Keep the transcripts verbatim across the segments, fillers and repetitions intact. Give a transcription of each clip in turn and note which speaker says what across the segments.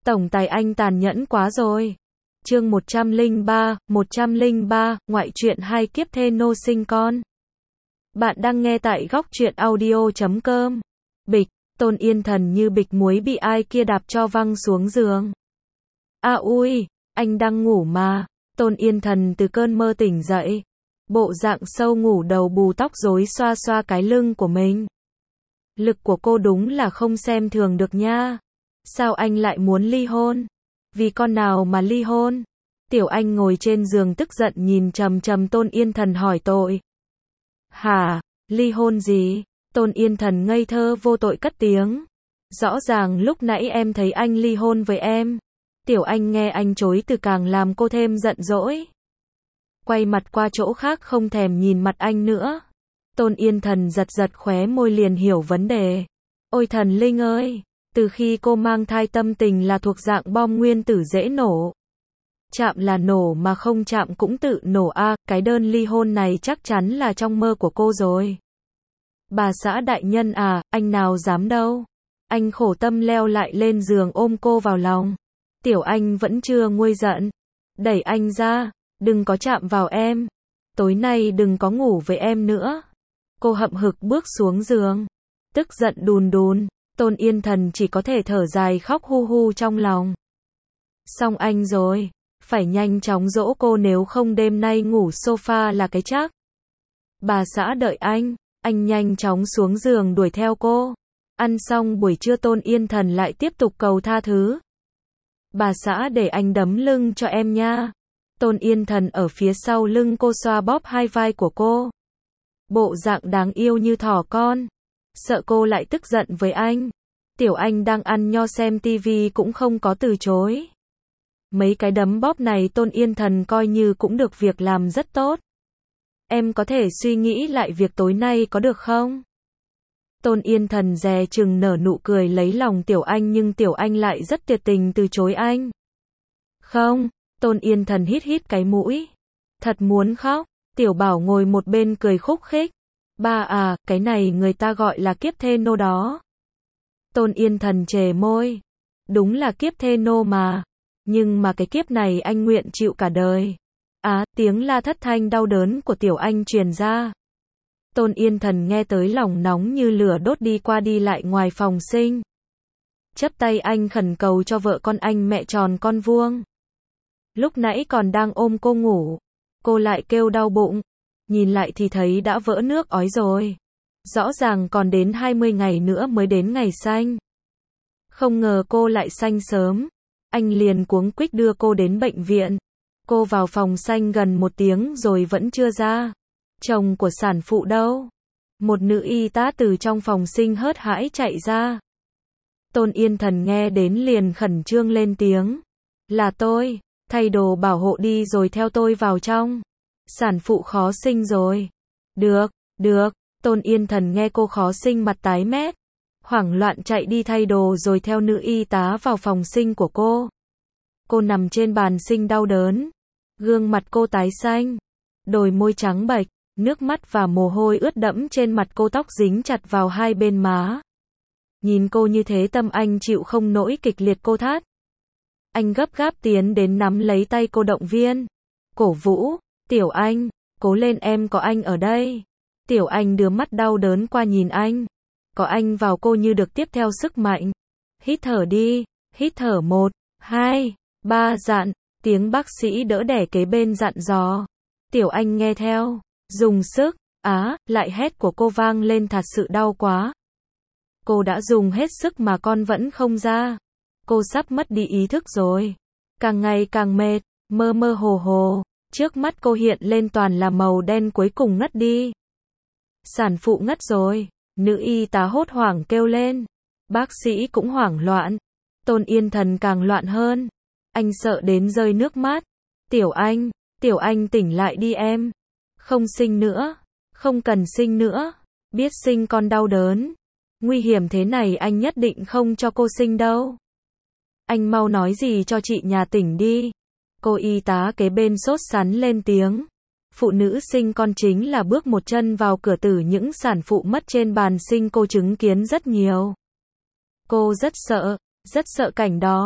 Speaker 1: Tổng tài anh tàn nhẫn quá rồi. Chương một trăm lẻ ba, một trăm lẻ ba, ngoại truyện hai kiếp thê nô sinh con. Bạn đang nghe tại góc truyện audio chấm com. Bịch, Tôn Yên Thần như bịch muối bị ai kia đạp cho văng xuống giường. À ui, anh đang ngủ mà. Tôn Yên Thần từ cơn mơ tỉnh dậy. Bộ dạng sâu ngủ đầu bù tóc rối xoa xoa cái lưng của mình. Lực của cô đúng là không xem thường được nha. Sao anh lại muốn ly hôn? Vì con nào mà ly hôn? Tiểu Anh ngồi trên giường tức giận nhìn trầm trầm Tôn Yên Thần hỏi tội. Hả? Ly hôn gì? Tôn Yên Thần ngây thơ vô tội cất tiếng. Rõ ràng lúc nãy em thấy anh ly hôn với em. Tiểu Anh nghe anh chối từ càng làm cô thêm giận dỗi. Quay mặt qua chỗ khác không thèm nhìn mặt anh nữa. Tôn Yên Thần giật giật khóe môi liền hiểu vấn đề. Ôi thần linh ơi! Từ khi cô mang thai tâm tình là thuộc dạng bom nguyên tử dễ nổ. Chạm là nổ mà không chạm cũng tự nổ a, à, cái đơn ly hôn này chắc chắn là trong mơ của cô rồi. Bà xã đại nhân à, anh nào dám đâu. Anh khổ tâm leo lại lên giường ôm cô vào lòng. Tiểu Anh vẫn chưa nguôi giận. Đẩy anh ra, đừng có chạm vào em. Tối nay đừng có ngủ với em nữa. Cô hậm hực bước xuống giường. Tức giận đùn đùn. Tôn Yên Thần chỉ có thể thở dài khóc hu hu trong lòng. Xong anh rồi, phải nhanh chóng dỗ cô nếu không đêm nay ngủ sofa là cái chắc. Bà xã đợi anh, anh nhanh chóng xuống giường đuổi theo cô. Ăn xong buổi trưa Tôn Yên Thần lại tiếp tục cầu tha thứ. Bà xã để anh đấm lưng cho em nha. Tôn Yên Thần ở phía sau lưng cô xoa bóp hai vai của cô. Bộ dạng đáng yêu như thỏ con. Sợ cô lại tức giận với anh. Tiểu Anh đang ăn nho xem tivi cũng không có từ chối. Mấy cái đấm bóp này Tôn Yên Thần coi như cũng được việc làm rất tốt. Em có thể suy nghĩ lại việc tối nay có được không? Tôn Yên Thần dè chừng nở nụ cười lấy lòng Tiểu Anh nhưng Tiểu Anh lại rất tuyệt tình từ chối anh. Không, Tôn Yên Thần hít hít cái mũi. Thật muốn khóc, Tiểu Bảo ngồi một bên cười khúc khích. Ba à, cái này người ta gọi là kiếp thê nô đó. Tôn Yên Thần chề môi. Đúng là kiếp thê nô mà. Nhưng mà cái kiếp này anh nguyện chịu cả đời. Á, à, tiếng la thất thanh đau đớn của Tiểu Anh truyền ra. Tôn Yên Thần nghe tới lòng nóng như lửa đốt đi qua đi lại ngoài phòng sinh. Chắp tay anh khẩn cầu cho vợ con anh mẹ tròn con vuông. Lúc nãy còn đang ôm cô ngủ. Cô lại kêu đau bụng. Nhìn lại thì thấy đã vỡ nước ói rồi. Rõ ràng còn đến hai mươi ngày nữa mới đến ngày sanh. Không ngờ cô lại sanh sớm. Anh liền cuống quýt đưa cô đến bệnh viện. Cô vào phòng sanh gần một tiếng rồi vẫn chưa ra. Chồng của sản phụ đâu? Một nữ y tá từ trong phòng sinh hớt hãi chạy ra. Tôn Yên Thần nghe đến liền khẩn trương lên tiếng. Là tôi, thay đồ bảo hộ đi rồi theo tôi vào trong. Sản phụ khó sinh rồi. Được, được. Tôn Yên Thần nghe cô khó sinh mặt tái mét. Hoảng loạn chạy đi thay đồ rồi theo nữ y tá vào phòng sinh của cô. Cô nằm trên bàn sinh đau đớn. Gương mặt cô tái xanh. Đôi môi trắng bệch. Nước mắt và mồ hôi ướt đẫm trên mặt cô, tóc dính chặt vào hai bên má. Nhìn cô như thế tâm anh chịu không nổi kịch liệt cô thát. Anh gấp gáp tiến đến nắm lấy tay cô động viên. Cổ vũ. Tiểu Anh, cố lên em có anh ở đây. Tiểu Anh đưa mắt đau đớn qua nhìn anh. Có anh vào cô như được tiếp theo sức mạnh. Hít thở đi, hít thở một, hai, ba dặn. Tiếng bác sĩ đỡ đẻ kế bên dặn dò. Tiểu Anh nghe theo, dùng sức, á, lại hét của cô vang lên thật sự đau quá. Cô đã dùng hết sức mà con vẫn không ra. Cô sắp mất đi ý thức rồi. Càng ngày càng mệt, mơ mơ hồ hồ. Trước mắt cô hiện lên toàn là màu đen cuối cùng ngất đi. Sản phụ ngất rồi. Nữ y tá hốt hoảng kêu lên. Bác sĩ cũng hoảng loạn. Tôn Yên Thần càng loạn hơn. Anh sợ đến rơi nước mắt. Tiểu Anh, Tiểu Anh tỉnh lại đi em. Không sinh nữa. Không cần sinh nữa. Biết sinh con đau đớn. Nguy hiểm thế này anh nhất định không cho cô sinh đâu. Anh mau nói gì cho chị nhà tỉnh đi. Cô y tá kế bên sốt sắn lên tiếng. Phụ nữ sinh con chính là bước một chân vào cửa tử, những sản phụ mất trên bàn sinh cô chứng kiến rất nhiều. Cô rất sợ, rất sợ cảnh đó.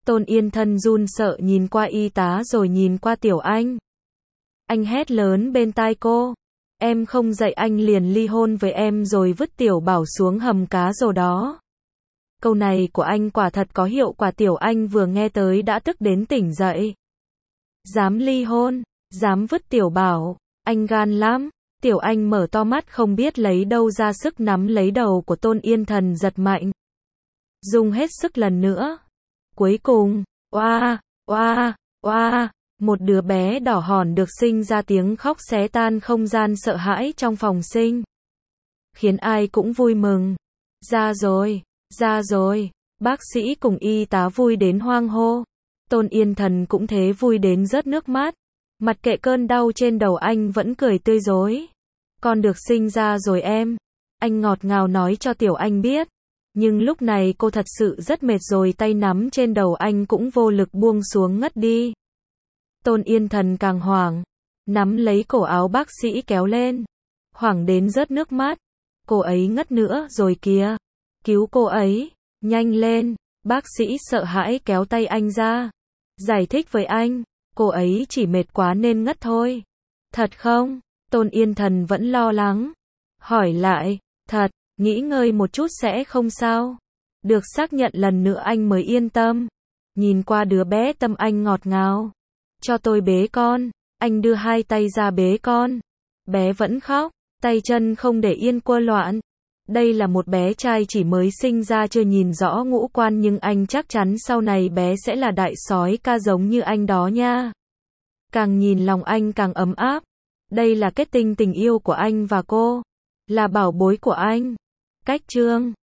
Speaker 1: Tôn Yên Thân run sợ nhìn qua y tá rồi nhìn qua Tiểu Anh. Anh hét lớn bên tai cô. Em không dạy anh liền ly hôn với em rồi vứt Tiểu Bảo xuống hầm cá rồi đó. Câu này của anh quả thật có hiệu quả. Tiểu Anh vừa nghe tới đã tức đến tỉnh dậy. Dám ly hôn, dám vứt Tiểu Bảo, anh gan lắm. Tiểu Anh mở to mắt không biết lấy đâu ra sức nắm lấy đầu của Tôn Yên Thần giật mạnh. Dùng hết sức lần nữa. Cuối cùng, oa, oa, oa, một đứa bé đỏ hòn được sinh ra, tiếng khóc xé tan không gian sợ hãi trong phòng sinh. Khiến ai cũng vui mừng. Ra rồi, ra rồi, bác sĩ cùng y tá vui đến hoang hô. Tôn Yên Thần cũng thế, vui đến rớt nước mắt. Mặc kệ cơn đau trên đầu, anh vẫn cười tươi rói. Con được sinh ra rồi em. Anh ngọt ngào nói cho Tiểu Anh biết. Nhưng lúc này cô thật sự rất mệt rồi, tay nắm trên đầu anh cũng vô lực buông xuống ngất đi. Tôn Yên Thần càng hoảng, nắm lấy cổ áo bác sĩ kéo lên. Hoảng đến rớt nước mắt. Cô ấy ngất nữa rồi kìa. Cứu cô ấy, nhanh lên. Bác sĩ sợ hãi kéo tay anh ra. Giải thích với anh, cô ấy chỉ mệt quá nên ngất thôi. Thật không? Tôn Yên Thần vẫn lo lắng. Hỏi lại, thật, nghỉ ngơi một chút sẽ không sao. Được xác nhận lần nữa anh mới yên tâm. Nhìn qua đứa bé, tâm anh ngọt ngào. Cho tôi bế con. Anh đưa hai tay ra bế con. Bé vẫn khóc, tay chân không để yên, quơ loạn. Đây là một bé trai chỉ mới sinh ra, chưa nhìn rõ ngũ quan, nhưng anh chắc chắn sau này bé sẽ là đại soái ca giống như anh đó nha. Càng nhìn lòng anh càng ấm áp. Đây là kết tinh tình yêu của anh và cô. Là bảo bối của anh. Cách chương